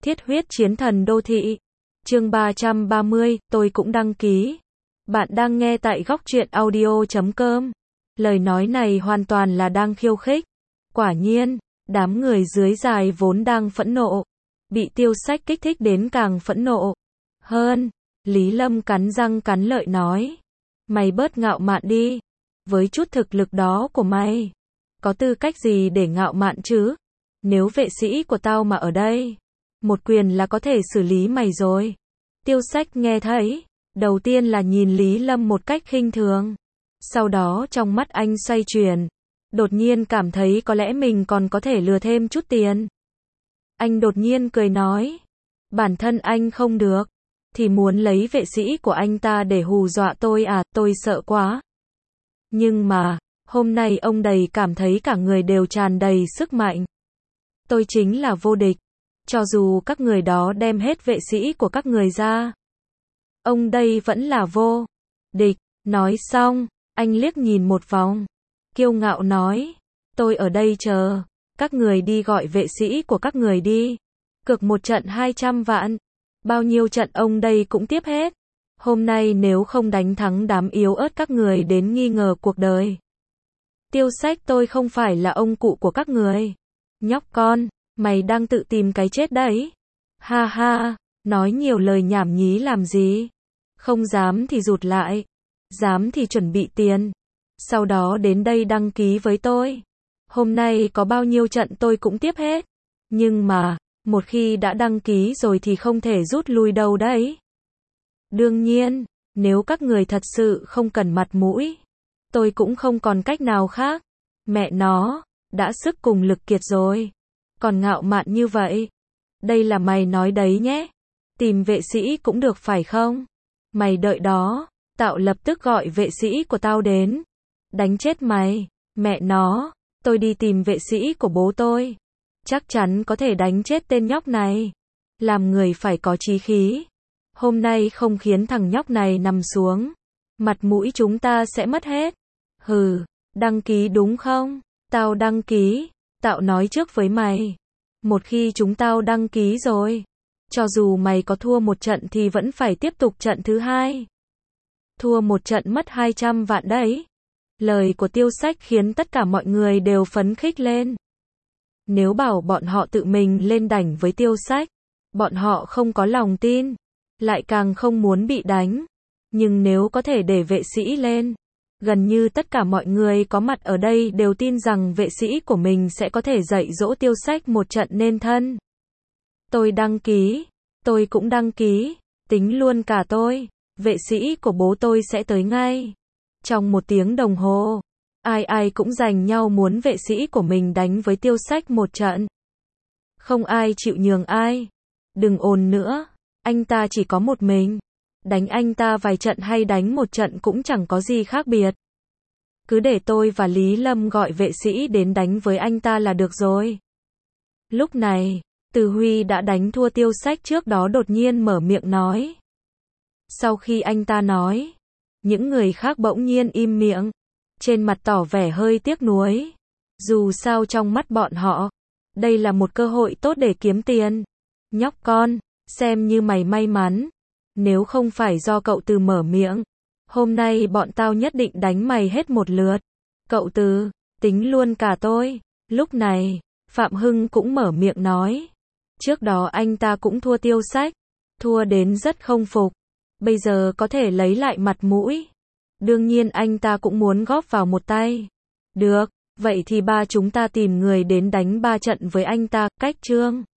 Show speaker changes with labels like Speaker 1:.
Speaker 1: Thiết huyết chiến thần đô thị. Chương 330, tôi cũng đăng ký. Bạn đang nghe tại góc truyện audio.com. Lời nói này hoàn toàn là đang khiêu khích. Quả nhiên, đám người dưới dài vốn đang phẫn nộ, bị Tiêu Sách kích thích đến càng phẫn nộ hơn. Lý Lâm cắn răng cắn lợi nói, mày bớt ngạo mạn đi. Với chút thực lực đó của mày, có tư cách gì để ngạo mạn chứ? Nếu vệ sĩ của tao mà ở đây, một quyền là có thể xử lý mày rồi. Tiêu Sách nghe thấy, đầu tiên là nhìn Lý Lâm một cách khinh thường. Sau đó trong mắt anh xoay chuyển, đột nhiên cảm thấy có lẽ mình còn có thể lừa thêm chút tiền. Anh đột nhiên cười nói, bản thân anh không được, thì muốn lấy vệ sĩ của anh ta để hù dọa tôi à, tôi sợ quá. Nhưng mà, hôm nay ông đầy cảm thấy cả người đều tràn đầy sức mạnh. Tôi chính là vô địch, cho dù các người đó đem hết vệ sĩ của các người ra, ông đây vẫn là vô địch. Nói xong, anh liếc nhìn một vòng, kiêu ngạo nói, tôi ở đây chờ, các người đi gọi vệ sĩ của các người đi. Cược một trận 200 vạn, bao nhiêu trận ông đây cũng tiếp hết. Hôm nay nếu không đánh thắng đám yếu ớt các người đến nghi ngờ cuộc đời. Tiêu Sách, tôi không phải là ông cụ của các người. Nhóc con, mày đang tự tìm cái chết đấy. Ha ha, nói nhiều lời nhảm nhí làm gì? Không dám thì rụt lại, dám thì chuẩn bị tiền, sau đó đến đây đăng ký với tôi. Hôm nay có bao nhiêu trận tôi cũng tiếp hết. Nhưng mà, một khi đã đăng ký rồi thì không thể rút lui đâu đấy. Đương nhiên, nếu các người thật sự không cần mặt mũi, tôi cũng không còn cách nào khác. Mẹ nó, đã sức cùng lực kiệt rồi, còn ngạo mạn như vậy. Đây là mày nói đấy nhé. Tìm vệ sĩ cũng được phải không? Mày đợi đó, tao lập tức gọi vệ sĩ của tao đến. Đánh chết mày. Mẹ nó, tôi đi tìm vệ sĩ của bố tôi. Chắc chắn có thể đánh chết tên nhóc này. Làm người phải có chí khí. Hôm nay không khiến thằng nhóc này nằm xuống, mặt mũi chúng ta sẽ mất hết. Hừ, đăng ký đúng không? Tao đăng ký. Tao nói trước với mày, một khi chúng tao đăng ký rồi, cho dù mày có thua một trận thì vẫn phải tiếp tục trận thứ hai. Thua một trận mất 200 vạn đấy. Lời của Tiêu Sách khiến tất cả mọi người đều phấn khích lên. Nếu bảo bọn họ tự mình lên đảnh với Tiêu Sách, bọn họ không có lòng tin, lại càng không muốn bị đánh. Nhưng nếu có thể để vệ sĩ lên, gần như tất cả mọi người có mặt ở đây đều tin rằng vệ sĩ của mình sẽ có thể dạy dỗ Tiêu Sách một trận nên thân. Tôi đăng ký, tôi cũng đăng ký, tính luôn cả tôi, vệ sĩ của bố tôi sẽ tới ngay. Trong 1 tiếng đồng hồ, ai cũng giành nhau muốn vệ sĩ của mình đánh với Tiêu Sách một trận. Không ai chịu nhường ai. Đừng ồn nữa, anh ta chỉ có một mình. Đánh anh ta vài trận hay đánh một trận cũng chẳng có gì khác biệt. Cứ để tôi và Lý Lâm gọi vệ sĩ đến đánh với anh ta là được rồi. Lúc này, Từ Huy đã đánh thua Tiêu Sách trước đó đột nhiên mở miệng nói. Sau khi anh ta nói, những người khác bỗng nhiên im miệng, trên mặt tỏ vẻ hơi tiếc nuối. Dù sao trong mắt bọn họ, đây là một cơ hội tốt để kiếm tiền. Nhóc con, xem như mày may mắn. Nếu không phải do cậu Từ mở miệng, hôm nay bọn tao nhất định đánh mày hết một lượt. Cậu Từ, tính luôn cả tôi. Lúc này, Phạm Hưng cũng mở miệng nói. Trước đó anh ta cũng thua Tiêu Sách, thua đến rất không phục. Bây giờ có thể lấy lại mặt mũi, đương nhiên anh ta cũng muốn góp vào một tay. Được, vậy thì ba chúng ta tìm người đến đánh 3 trận với anh ta. Cách Trương